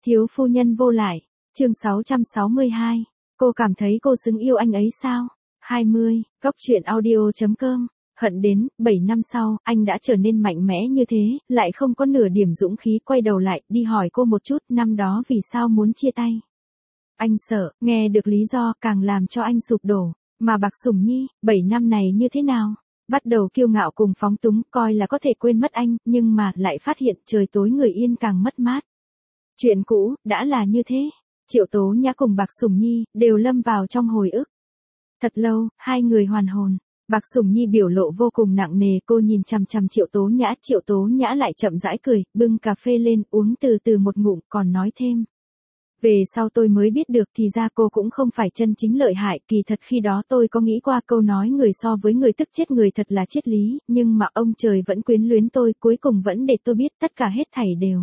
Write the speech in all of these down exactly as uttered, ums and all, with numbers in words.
Thiếu phu nhân vô lại, chương sáu trăm sáu mươi hai, cô cảm thấy cô xứng yêu anh ấy sao? hai mươi, góc truyện audio chấm com, hận đến, bảy năm sau, anh đã trở nên mạnh mẽ như thế, lại không có nửa điểm dũng khí quay đầu lại, đi hỏi cô một chút, năm đó vì sao muốn chia tay. Anh sợ, nghe được lý do càng làm cho anh sụp đổ, mà Bạc Sủng Nhi, bảy năm này như thế nào? Bắt đầu kiêu ngạo cùng phóng túng, coi là có thể quên mất anh, nhưng mà, lại phát hiện trời tối người yên càng mất mát. Chuyện cũ, đã là như thế. Triệu Tố Nhã cùng Bạc Sủng Nhi, đều lâm vào trong hồi ức. Thật lâu, hai người hoàn hồn. Bạc Sủng Nhi biểu lộ vô cùng nặng nề, cô nhìn chằm chằm Triệu Tố Nhã, Triệu Tố Nhã lại chậm rãi cười, bưng cà phê lên, uống từ từ một ngụm, còn nói thêm. Về sau tôi mới biết được thì ra cô cũng không phải chân chính lợi hại, kỳ thật khi đó tôi có nghĩ qua câu nói người so với người tức chết người thật là triết lý, nhưng mà ông trời vẫn quyến luyến tôi, cuối cùng vẫn để tôi biết tất cả hết thảy đều.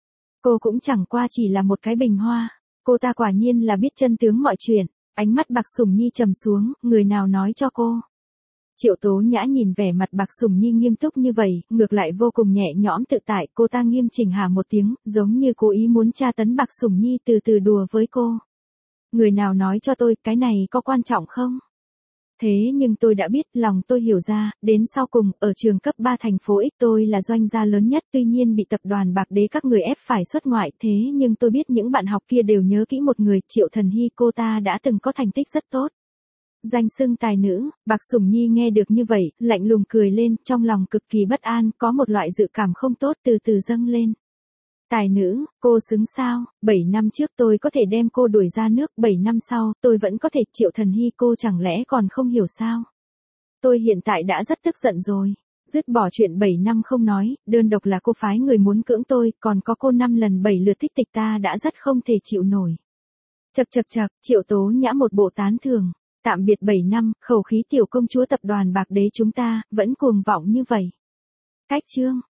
Cô cũng chẳng qua chỉ là một cái bình hoa, cô ta quả nhiên là biết chân tướng mọi chuyện, ánh mắt Bạc Sủng Nhi trầm xuống, người nào nói cho cô. Triệu Tố Nhã nhìn vẻ mặt Bạc Sủng Nhi nghiêm túc như vậy, ngược lại vô cùng nhẹ nhõm tự tại, cô ta nghiêm chỉnh hà một tiếng, giống như cố ý muốn tra tấn Bạc Sủng Nhi từ từ đùa với cô. Người nào nói cho tôi, cái này có quan trọng không? Thế nhưng tôi đã biết, lòng tôi hiểu ra, đến sau cùng, ở trường cấp ba thành phố X tôi là doanh gia lớn nhất, tuy nhiên bị tập đoàn Bạc Đế các người ép phải xuất ngoại, thế nhưng tôi biết những bạn học kia đều nhớ kỹ một người, Triệu Thần Hy, cô ta đã từng có thành tích rất tốt. Danh xưng tài nữ, Bạc Sủng Nhi nghe được như vậy, lạnh lùng cười lên, trong lòng cực kỳ bất an, có một loại dự cảm không tốt từ từ dâng lên. Tài nữ, cô xứng sao, bảy năm trước tôi có thể đem cô đuổi ra nước, bảy năm sau, tôi vẫn có thể, Triệu Thần Hy, cô chẳng lẽ còn không hiểu sao? Tôi hiện tại đã rất tức giận rồi. Dứt bỏ chuyện bảy năm không nói, đơn độc là cô phái người muốn cưỡng tôi, còn có cô năm lần bảy lượt thích tịch ta đã rất không thể chịu nổi. Chật chật chật, Triệu Tố Nhã một bộ tán thường. Tạm biệt bảy năm, khẩu khí tiểu công chúa tập đoàn Bạc Đế chúng ta, vẫn cuồng vọng như vậy. Cách chương.